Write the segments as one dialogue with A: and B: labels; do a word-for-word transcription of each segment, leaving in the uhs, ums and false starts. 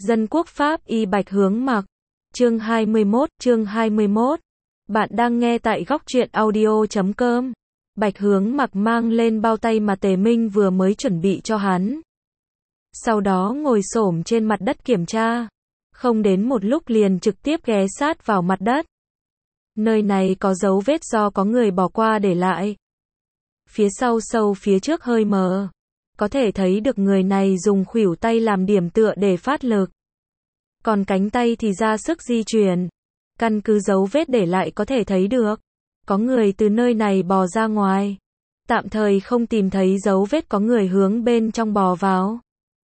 A: Dân quốc Pháp y Bạch Hướng Mặc. Chương hai mươi mốt, chương hai mươi mốt. Bạn đang nghe tại góc truyện audio chấm com. Bạch Hướng Mặc mang lên bao tay mà Tề Minh vừa mới chuẩn bị cho hắn. Sau đó ngồi xổm trên mặt đất kiểm tra. Không đến một lúc liền trực tiếp ghé sát vào mặt đất. Nơi này có dấu vết do có người bỏ qua để lại. Phía sau sâu, phía trước hơi mờ. Có thể thấy được người này dùng khuỷu tay làm điểm tựa để phát lực. Còn cánh tay thì ra sức di chuyển. Căn cứ dấu vết để lại có thể thấy được. Có người từ nơi này bò ra ngoài. Tạm thời không tìm thấy dấu vết có người hướng bên trong bò vào.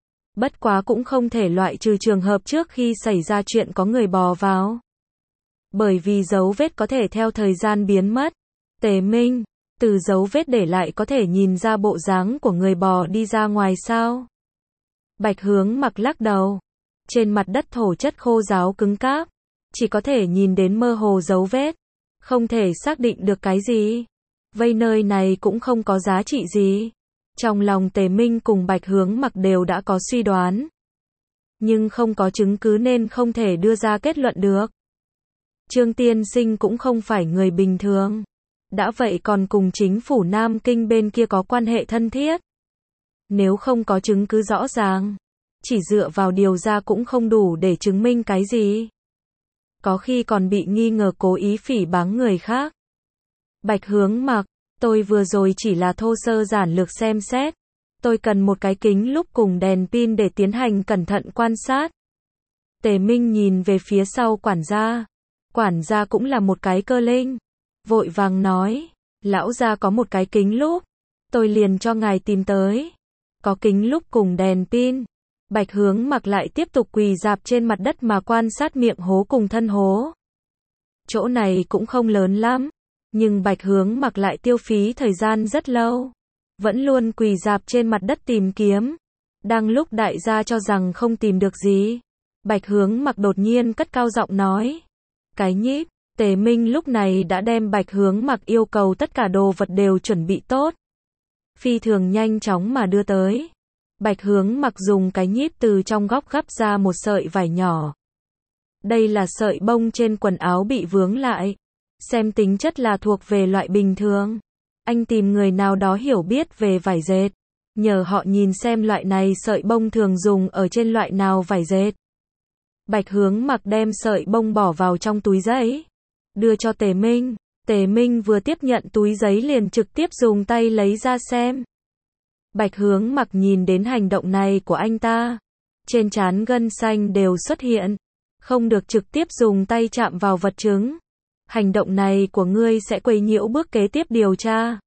A: Bất quá cũng không thể loại trừ trường hợp trước khi xảy ra chuyện có người bò vào. Bởi vì dấu vết có thể theo thời gian biến mất. Tề Minh, từ dấu vết để lại có thể nhìn ra bộ dáng của người bò đi ra ngoài sao? Bạch Hướng Mặc lắc đầu. Trên mặt đất thổ chất khô ráo cứng cáp. Chỉ có thể nhìn đến mơ hồ dấu vết. Không thể xác định được cái gì. Vây nơi này cũng không có giá trị gì. Trong lòng Tề Minh cùng Bạch Hướng Mặc đều đã có suy đoán. Nhưng không có chứng cứ nên không thể đưa ra kết luận được. Trương Tiên Sinh cũng không phải người bình thường. Đã vậy còn cùng chính phủ Nam Kinh bên kia có quan hệ thân thiết. Nếu không có chứng cứ rõ ràng, chỉ dựa vào điều ra cũng không đủ để chứng minh cái gì. Có khi còn bị nghi ngờ cố ý phỉ báng người khác. Bạch Hướng Mặc, tôi vừa rồi chỉ là thô sơ giản lược xem xét. Tôi cần một cái kính lúp cùng đèn pin để tiến hành cẩn thận quan sát. Tề Minh nhìn về phía sau quản gia. Quản gia cũng là một cái cơ linh. Vội vàng nói, lão gia có một cái kính lúp. Tôi liền cho ngài tìm tới. Có kính lúp cùng đèn pin. Bạch Hướng Mặc lại tiếp tục quỳ rạp trên mặt đất mà quan sát miệng hố cùng thân hố. Chỗ này cũng không lớn lắm. Nhưng Bạch Hướng Mặc lại tiêu phí thời gian rất lâu. Vẫn luôn quỳ rạp trên mặt đất tìm kiếm. Đang lúc đại gia cho rằng không tìm được gì. Bạch Hướng Mặc đột nhiên cất cao giọng nói. Cái nhíp. Tề Minh lúc này đã đem Bạch Hướng Mặc yêu cầu tất cả đồ vật đều chuẩn bị tốt. Phi thường nhanh chóng mà đưa tới. Bạch Hướng Mặc dùng cái nhíp từ trong góc gắp ra một sợi vải nhỏ. Đây là sợi bông trên quần áo bị vướng lại. Xem tính chất là thuộc về loại bình thường. Anh tìm người nào đó hiểu biết về vải dệt. Nhờ họ nhìn xem loại này sợi bông thường dùng ở trên loại nào vải dệt. Bạch Hướng Mặc đem sợi bông bỏ vào trong túi giấy. Đưa cho Tề Minh. Tề Minh vừa tiếp nhận túi giấy liền trực tiếp dùng tay lấy ra xem. Bạch Hướng Mặc nhìn đến hành động này của anh ta. Trên trán gân xanh đều xuất hiện. Không được trực tiếp dùng tay chạm vào vật chứng. Hành động này của ngươi sẽ quấy nhiễu bước kế tiếp điều tra.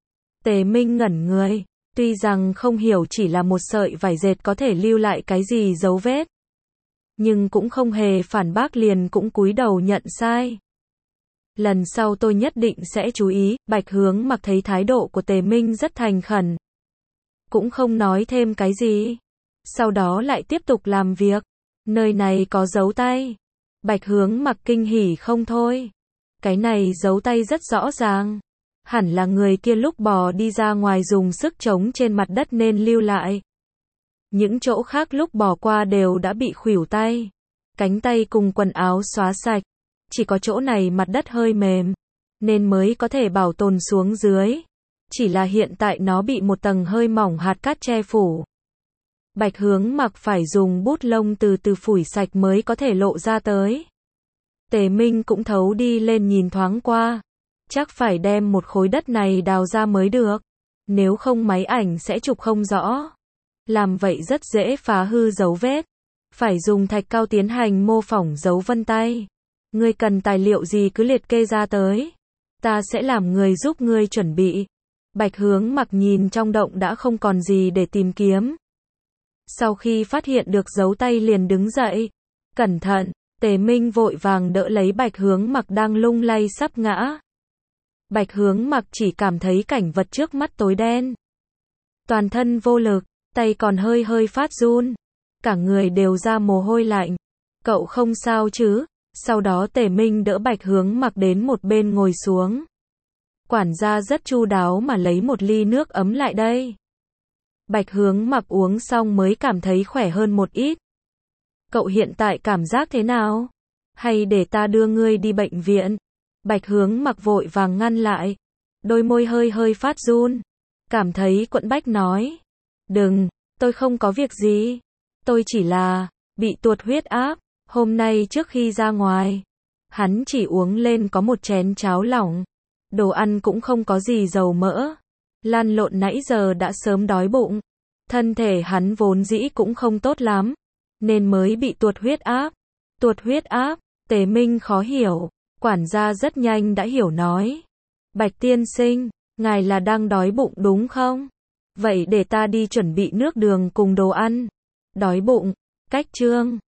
A: Tề Minh ngẩn người. Tuy rằng không hiểu chỉ là một sợi vải dệt có thể lưu lại cái gì dấu vết. Nhưng cũng không hề phản bác liền cũng cúi đầu nhận sai. Lần sau tôi nhất định sẽ chú ý. Bạch Hướng Mặc thấy thái độ của Tề Minh rất thành khẩn. Cũng không nói thêm cái gì. Sau đó lại tiếp tục làm việc. Nơi này có dấu tay. Bạch Hướng Mặc kinh hỉ không thôi. Cái này dấu tay rất rõ ràng. Hẳn là người kia lúc bò đi ra ngoài dùng sức chống trên mặt đất nên lưu lại. Những chỗ khác lúc bò qua đều đã bị khuỷu tay. Cánh tay cùng quần áo xóa sạch. Chỉ có chỗ này mặt đất hơi mềm. Nên mới có thể bảo tồn xuống dưới. Chỉ là hiện tại nó bị một tầng hơi mỏng hạt cát che phủ. Bạch Hướng Mặc phải dùng bút lông từ từ phủi sạch mới có thể lộ ra tới. Tề Minh cũng thấu đi lên nhìn thoáng qua. Chắc phải đem một khối đất này đào ra mới được. Nếu không máy ảnh sẽ chụp không rõ. Làm vậy rất dễ phá hư dấu vết. Phải dùng thạch cao tiến hành mô phỏng dấu vân tay. Ngươi cần tài liệu gì cứ liệt kê ra tới. Ta sẽ làm người giúp ngươi chuẩn bị. Bạch Hướng Mặc nhìn trong động đã không còn gì để tìm kiếm. Sau khi phát hiện được dấu tay liền đứng dậy. Cẩn thận. Tề Minh vội vàng đỡ lấy Bạch Hướng Mặc đang lung lay sắp ngã. Bạch Hướng Mặc chỉ cảm thấy cảnh vật trước mắt tối đen. Toàn thân vô lực, tay còn hơi hơi phát run. Cả người đều ra mồ hôi lạnh. Cậu không sao chứ? Sau đó Tề Minh đỡ Bạch Hướng Mặc đến một bên ngồi xuống. Quản gia rất chu đáo mà lấy một ly nước ấm lại đây. Bạch Hướng Mặc uống xong mới cảm thấy khỏe hơn một ít. Cậu hiện tại cảm giác thế nào? Hay để ta đưa ngươi đi bệnh viện? Bạch Hướng Mặc vội vàng ngăn lại. Đôi môi hơi hơi phát run. Cảm thấy quẫn bách nói. Đừng, tôi không có việc gì. Tôi chỉ là bị tuột huyết áp. Hôm nay trước khi ra ngoài, hắn chỉ uống lên có một chén cháo lỏng. Đồ ăn cũng không có gì dầu mỡ. Lăn lộn nãy giờ đã sớm đói bụng. Thân thể hắn vốn dĩ cũng không tốt lắm, nên mới bị tuột huyết áp. Tuột huyết áp, Tề Minh khó hiểu. Quản gia rất nhanh đã hiểu nói. Bạch tiên sinh, ngài là đang đói bụng đúng không? Vậy để ta đi chuẩn bị nước đường cùng đồ ăn. Đói bụng, cách chương